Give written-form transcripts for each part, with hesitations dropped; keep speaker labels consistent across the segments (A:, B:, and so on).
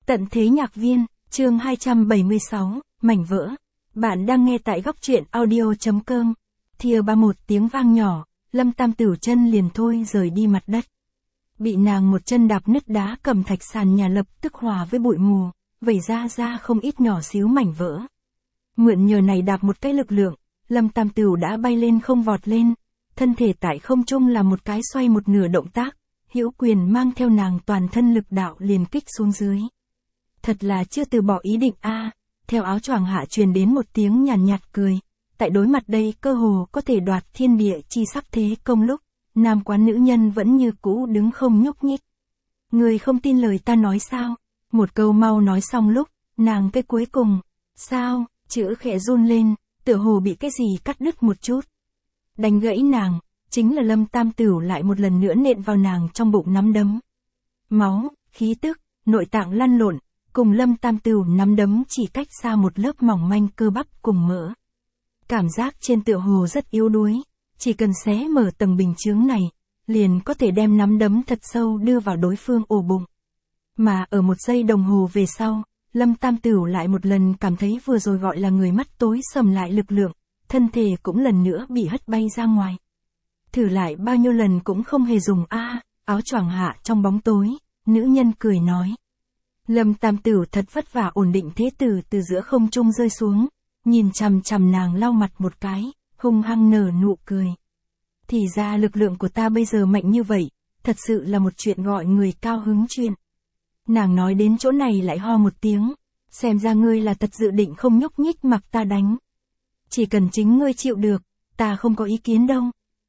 A: Tận thế nhạc viên, chương 276, mảnh vỡ. Bạn đang nghe tại góc truyện audio.com. Thìa ba một tiếng vang nhỏ, Lâm Tam Tửu chân liền thôi rời đi mặt đất. Bị nàng một chân đạp nứt đá cẩm thạch sàn nhà lập tức hòa với bụi mù, vẩy ra không ít nhỏ xíu mảnh vỡ. Mượn nhờ này đạp một cái lực lượng, Lâm Tam Tửu đã bay lên không vọt lên, thân thể tại không trung là một cái xoay một nửa động tác, Hữu Quyền mang theo nàng toàn thân lực đạo liền kích xuống dưới. Thật là chưa từ bỏ ý định a. Theo áo choàng hạ truyền đến một tiếng nhàn nhạt cười, tại đối mặt đây cơ hồ có thể đoạt thiên địa chi sắc thế công lúc, nam quán nữ nhân vẫn như cũ đứng không nhúc nhích. Người không tin lời ta nói sao? Một câu mau nói xong lúc, nàng cái cuối cùng, sao, chữ khẽ run lên, tựa hồ bị cái gì cắt đứt một chút. Đánh gãy nàng, chính là Lâm Tam Tửu lại một lần nữa nện vào nàng trong bụng nắm đấm. Máu, khí tức, nội tạng lăn lộn, cùng Lâm Tam Tửu nắm đấm chỉ cách xa một lớp mỏng manh cơ bắp cùng mỡ. Cảm giác trên tựa hồ rất yếu đuối, chỉ cần xé mở tầng bình chướng này, liền có thể đem nắm đấm thật sâu đưa vào đối phương ổ bụng. Mà ở một giây đồng hồ về sau, Lâm Tam Tửu lại một lần cảm thấy vừa rồi gọi là người mắt tối sầm lại lực lượng, thân thể cũng lần nữa bị hất bay ra ngoài. Thử lại bao nhiêu lần cũng không hề dùng áo choàng hạ trong bóng tối, nữ nhân cười nói. Lâm Tam Tửu thật vất vả ổn định thế từ giữa không trung rơi xuống, nhìn chằm chằm nàng lau mặt một cái, hung hăng nở nụ cười. Thì ra lực lượng của ta bây giờ mạnh như vậy, thật sự là một chuyện gọi người cao hứng chuyện. Nàng nói đến chỗ này lại ho một tiếng, xem ra ngươi là thật dự định không nhúc nhích mặc ta đánh. Chỉ cần chính ngươi chịu được, ta không có ý kiến đâu.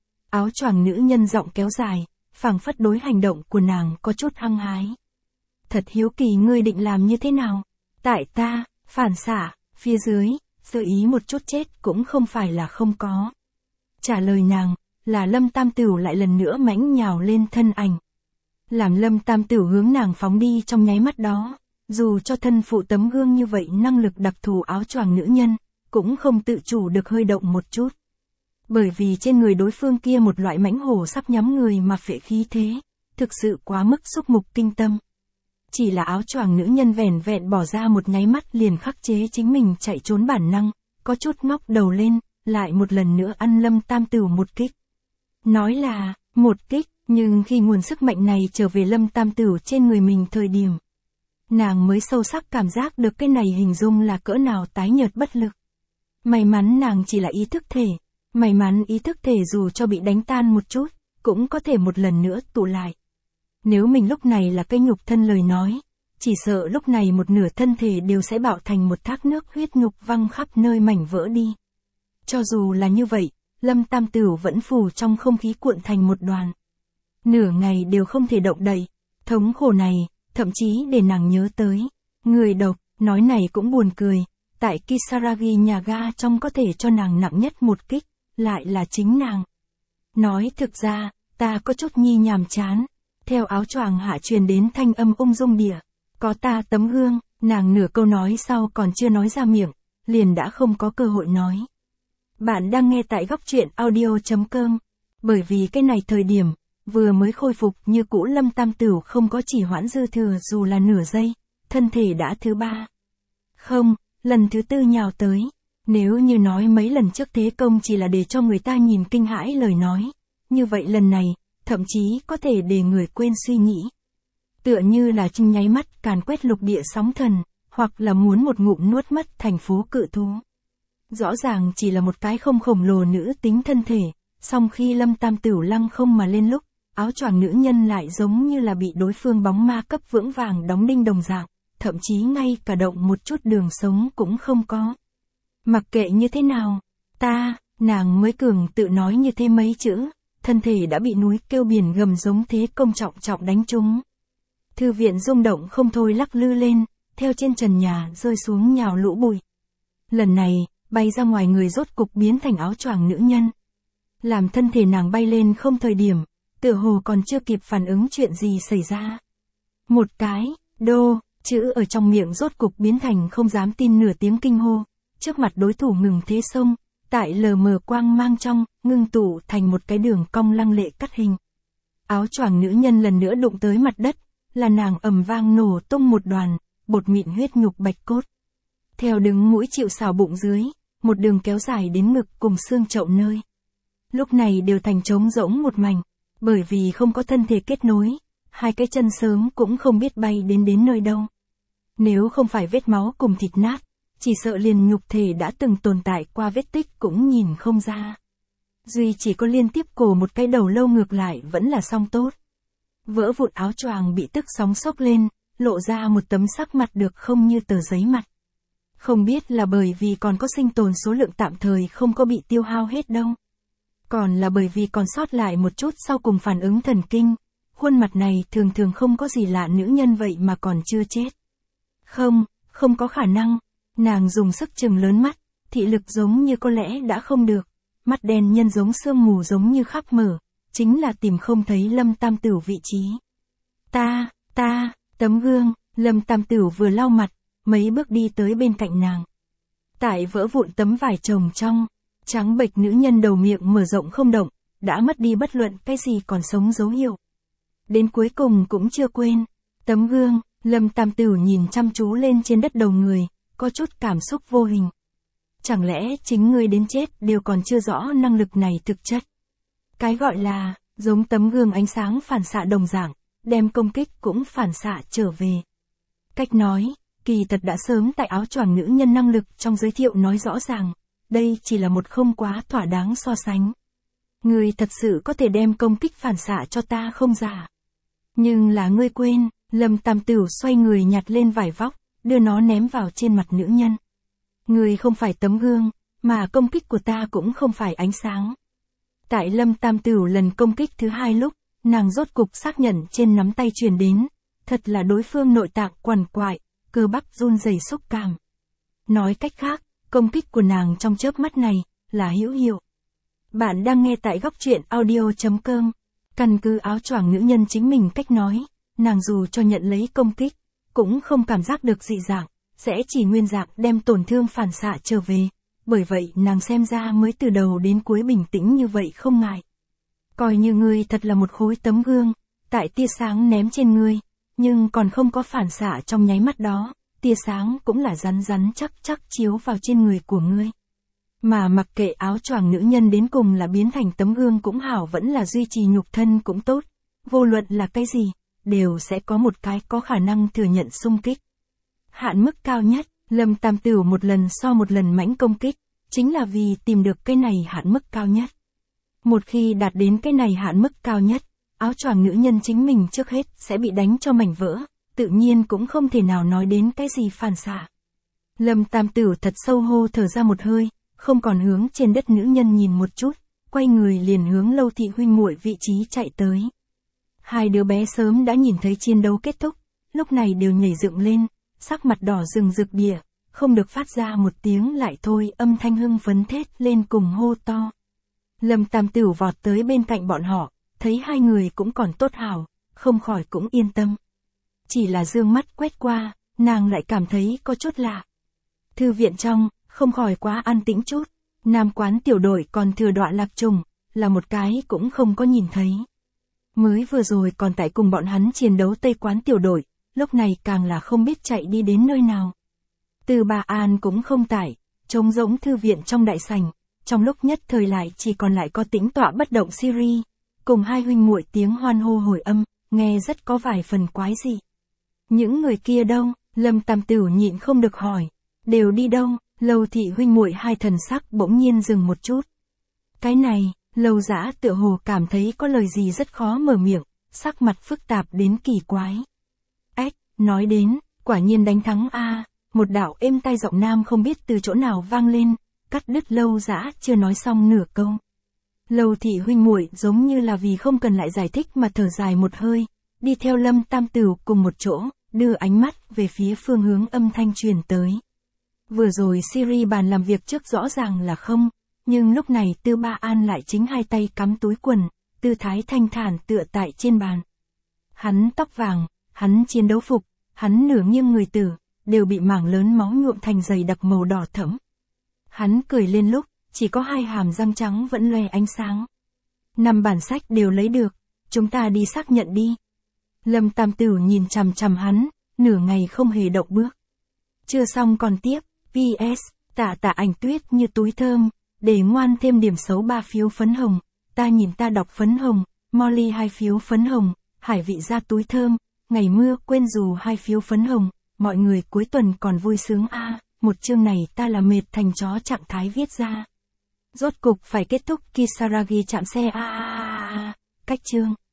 A: Áo choàng nữ nhân giọng kéo dài, phảng phất đối hành động của nàng có chút hăng hái. Thật hiếu kỳ ngươi định làm như thế nào? Tại ta, phản xạ, phía dưới, sơ ý một chút chết cũng không phải là không có. Trả lời nàng, là Lâm Tam Tửu lại lần nữa mãnh nhào lên thân ảnh. Làm Lâm Tam Tửu hướng nàng phóng đi trong nháy mắt đó, dù cho thân phụ tấm gương như vậy năng lực đặc thù áo choàng nữ nhân, cũng không tự chủ được hơi động một chút. Bởi vì trên người đối phương kia một loại mãnh hổ sắp nhắm người mà phệ khí thế, thực sự quá mức xúc mục kinh tâm. Chỉ là áo choàng nữ nhân vẻn vẹn bỏ ra một nháy mắt liền khắc chế chính mình chạy trốn bản năng, có chút ngóc đầu lên, lại một lần nữa ăn Lâm Tam Tửu một kích. Nói là, một kích, nhưng khi nguồn sức mạnh này trở về Lâm Tam Tửu trên người mình thời điểm, nàng mới sâu sắc cảm giác được cái này hình dung là cỡ nào tái nhợt bất lực. May mắn nàng chỉ là ý thức thể, may mắn ý thức thể dù cho bị đánh tan một chút, cũng có thể một lần nữa tụ lại. Nếu mình lúc này là cây nhục thân lời nói, chỉ sợ lúc này một nửa thân thể đều sẽ bạo thành một thác nước huyết nhục văng khắp nơi mảnh vỡ đi. Cho dù là như vậy, Lâm Tam Tửu vẫn phù trong không khí cuộn thành một đoàn. Nửa ngày đều không thể động đậy, thống khổ này, thậm chí để nàng nhớ tới. Người độc, nói này cũng buồn cười, tại Kisaragi nhà ga trong có thể cho nàng nặng nhất một kích, lại là chính nàng. Nói thực ra, ta có chút nhi nhàm chán. Theo áo choàng hạ truyền đến thanh âm ung dung địa, có ta tấm gương, nàng nửa câu nói sau còn chưa nói ra miệng, liền đã không có cơ hội nói. Bạn đang nghe tại góc truyện audio.com, bởi vì cái này thời điểm, vừa mới khôi phục như cũ Lâm Tam Tửu không có chỉ hoãn dư thừa dù là nửa giây, thân thể đã thứ ba. Không, lần thứ tư nhào tới, nếu như nói mấy lần trước thế công chỉ là để cho người ta nhìn kinh hãi lời nói, như vậy lần này, thậm chí có thể để người quên suy nghĩ. Tựa như là trong nháy mắt càn quét lục địa sóng thần, hoặc là muốn một ngụm nuốt mất thành phố cự thú. Rõ ràng chỉ là một cái không khổng lồ nữ tính thân thể, song khi Lâm Tam Tửu lăng không mà lên lúc, áo choàng nữ nhân lại giống như là bị đối phương bóng ma cấp vững vàng đóng đinh đồng dạng, thậm chí ngay cả động một chút đường sống cũng không có. Mặc kệ như thế nào, nàng mới cường tự nói như thế mấy chữ. Thân thể đã bị núi kêu biển gầm giống thế công trọng đánh trúng. Thư viện rung động không thôi lắc lư lên, theo trên trần nhà rơi xuống nhào lũ bụi. Lần này, bay ra ngoài người rốt cục biến thành áo choàng nữ nhân. Làm thân thể nàng bay lên không thời điểm, tựa hồ còn chưa kịp phản ứng chuyện gì xảy ra. Một cái, chữ ở trong miệng rốt cục biến thành không dám tin nửa tiếng kinh hô, trước mặt đối thủ ngừng thế xông. Tại lờ mờ quang mang trong, ngưng tụ thành một cái đường cong lăng lệ cắt hình. Áo choàng nữ nhân lần nữa đụng tới mặt đất, là nàng ầm vang nổ tung một đoàn, bột mịn huyết nhục bạch cốt. Theo đứng mũi chịu sào bụng dưới, một đường kéo dài đến ngực cùng xương chậu nơi. Lúc này đều thành trống rỗng một mảnh, bởi vì không có thân thể kết nối, hai cái chân sớm cũng không biết bay đến nơi đâu. Nếu không phải vết máu cùng thịt nát, chỉ sợ liền nhục thể đã từng tồn tại qua vết tích cũng nhìn không ra. Duy chỉ có liên tiếp cổ một cái đầu lâu ngược lại vẫn là xong tốt. Vỡ vụn áo choàng bị tức sóng xốc lên, lộ ra một tấm sắc mặt được không như tờ giấy mặt. Không biết là bởi vì còn có sinh tồn số lượng tạm thời không có bị tiêu hao hết đâu. Còn là bởi vì còn sót lại một chút sau cùng phản ứng thần kinh, khuôn mặt này thường thường không có gì lạ nữ nhân vậy mà còn chưa chết. Không có khả năng, nàng dùng sức chừng lớn mắt, thị lực giống như có lẽ đã không được, mắt đen nhân giống sương mù giống như khắc mở, chính là tìm không thấy Lâm Tam Tửu vị trí. Tấm gương, Lâm Tam Tửu vừa lau mặt, mấy bước đi tới bên cạnh nàng. Tại vỡ vụn tấm vải chồng trong, trắng bệch nữ nhân đầu miệng mở rộng không động, đã mất đi bất luận cái gì còn sống dấu hiệu. Đến cuối cùng cũng chưa quên, tấm gương, Lâm Tam Tửu nhìn chăm chú lên trên đất đầu người, có chút cảm xúc vô hình. Chẳng lẽ chính ngươi đến chết đều còn chưa rõ năng lực này thực chất. Cái gọi là, giống tấm gương ánh sáng phản xạ đồng dạng, đem công kích cũng phản xạ trở về. Cách nói, kỳ thật đã sớm tại áo choàng nữ nhân năng lực trong giới thiệu nói rõ ràng, đây chỉ là một không quá thỏa đáng so sánh. Ngươi thật sự có thể đem công kích phản xạ cho ta không giả. Nhưng là ngươi quên, Lâm Tam Tửu xoay người nhặt lên vải vóc, đưa nó ném vào trên mặt nữ nhân. Ngươi không phải tấm gương, mà công kích của ta cũng không phải ánh sáng. Tại Lâm Tam Tửu lần công kích thứ hai lúc, nàng rốt cục xác nhận trên nắm tay truyền đến, thật là đối phương nội tạng quằn quại, cơ bắp run rẩy xúc cảm. Nói cách khác, công kích của nàng trong chớp mắt này, là hữu hiệu. Bạn đang nghe tại góc truyện audio.com. Căn cứ áo choàng nữ nhân chính mình cách nói, nàng dù cho nhận lấy công kích, cũng không cảm giác được dị dạng, sẽ chỉ nguyên dạng đem tổn thương phản xạ trở về. Bởi vậy nàng xem ra mới từ đầu đến cuối bình tĩnh như vậy không ngại. Coi như ngươi thật là một khối tấm gương, tại tia sáng ném trên ngươi, nhưng còn không có phản xạ trong nháy mắt đó, tia sáng cũng là rắn rắn chắc chiếu vào trên người của ngươi. Mà mặc kệ áo choàng nữ nhân đến cùng là biến thành tấm gương cũng hảo vẫn là duy trì nhục thân cũng tốt, vô luận là cái gì, đều sẽ có một cái có khả năng thừa nhận xung kích. Hạn mức cao nhất, Lâm Tam Tửu một lần so một lần mãnh công kích, chính là vì tìm được cái này hạn mức cao nhất. Một khi đạt đến cái này hạn mức cao nhất, áo choàng nữ nhân chính mình trước hết sẽ bị đánh cho mảnh vỡ, tự nhiên cũng không thể nào nói đến cái gì phản xạ. Lâm Tam Tửu thật sâu hô thở ra một hơi, không còn hướng trên đất nữ nhân nhìn một chút, quay người liền hướng Lâu thị huynh muội vị trí chạy tới. Hai đứa bé sớm đã nhìn thấy chiến đấu kết thúc, lúc này đều nhảy dựng lên, sắc mặt đỏ rừng rực đìa, không được phát ra một tiếng lại thôi, âm thanh hưng phấn thét lên cùng hô to. Lâm Tam Tửu vọt tới bên cạnh bọn họ, thấy hai người cũng còn tốt hảo, không khỏi cũng yên tâm. Chỉ là dương mắt quét qua, nàng lại cảm thấy có chút lạ. Thư viện trong, không khỏi quá an tĩnh chút, nam quán tiểu đội còn thừa đọa lạc trùng, là một cái cũng không có nhìn thấy. Mới vừa rồi còn tại cùng bọn hắn chiến đấu tây quán tiểu đội, lúc này càng là không biết chạy đi đến nơi nào. Từ Bà An cũng không tại, trống rỗng thư viện trong đại sảnh, trong lúc nhất thời lại chỉ còn lại có tĩnh tọa bất động Siri, cùng hai huynh muội tiếng hoan hô hồi âm, nghe rất có vài phần quái dị. Những người kia đâu? Lâm Tam Tửu nhịn không được hỏi. Đều đi đâu? Lâu thị huynh muội hai thần sắc bỗng nhiên dừng một chút. Cái này, Lâu Dã tựa hồ cảm thấy có lời gì rất khó mở miệng, sắc mặt phức tạp đến kỳ quái. Nói đến, quả nhiên đánh thắng a. Một đạo êm tai giọng nam không biết từ chỗ nào vang lên, cắt đứt Lâu Dã chưa nói xong nửa câu. Lâu thị huynh muội giống như là vì không cần lại giải thích mà thở dài một hơi, đi theo Lâm Tam Tửu cùng một chỗ, đưa ánh mắt về phía phương hướng âm thanh truyền tới. Vừa rồi Siri bàn làm việc trước rõ ràng là không, nhưng lúc này Tư Ba An lại chính hai tay cắm túi quần, tư thái thanh thản tựa tại trên bàn. Hắn tóc vàng, hắn chiến đấu phục, hắn nửa nghiêng người tử, đều bị mảng lớn máu nhuộm thành dày đặc màu đỏ thẫm. Hắn cười lên lúc, chỉ có hai hàm răng trắng vẫn loe ánh sáng. 5 bản sách đều lấy được, chúng ta đi xác nhận đi. Lâm Tam Tửu nhìn chằm chằm hắn, nửa ngày không hề động bước. Chưa xong còn tiếp, PS, Tạ Ảnh Tuyết như túi thơm, để ngoan thêm điểm xấu 3 phiếu phấn hồng, ta nhìn ta đọc phấn hồng, Molly 2 phiếu phấn hồng, Hải Vị ra túi thơm, ngày mưa quên dù 2 phiếu phấn hồng, mọi người cuối tuần còn vui sướng một chương này ta là mệt thành chó trạng thái viết ra. Rốt cục phải kết thúc Kisaragi chạm xe cách chương.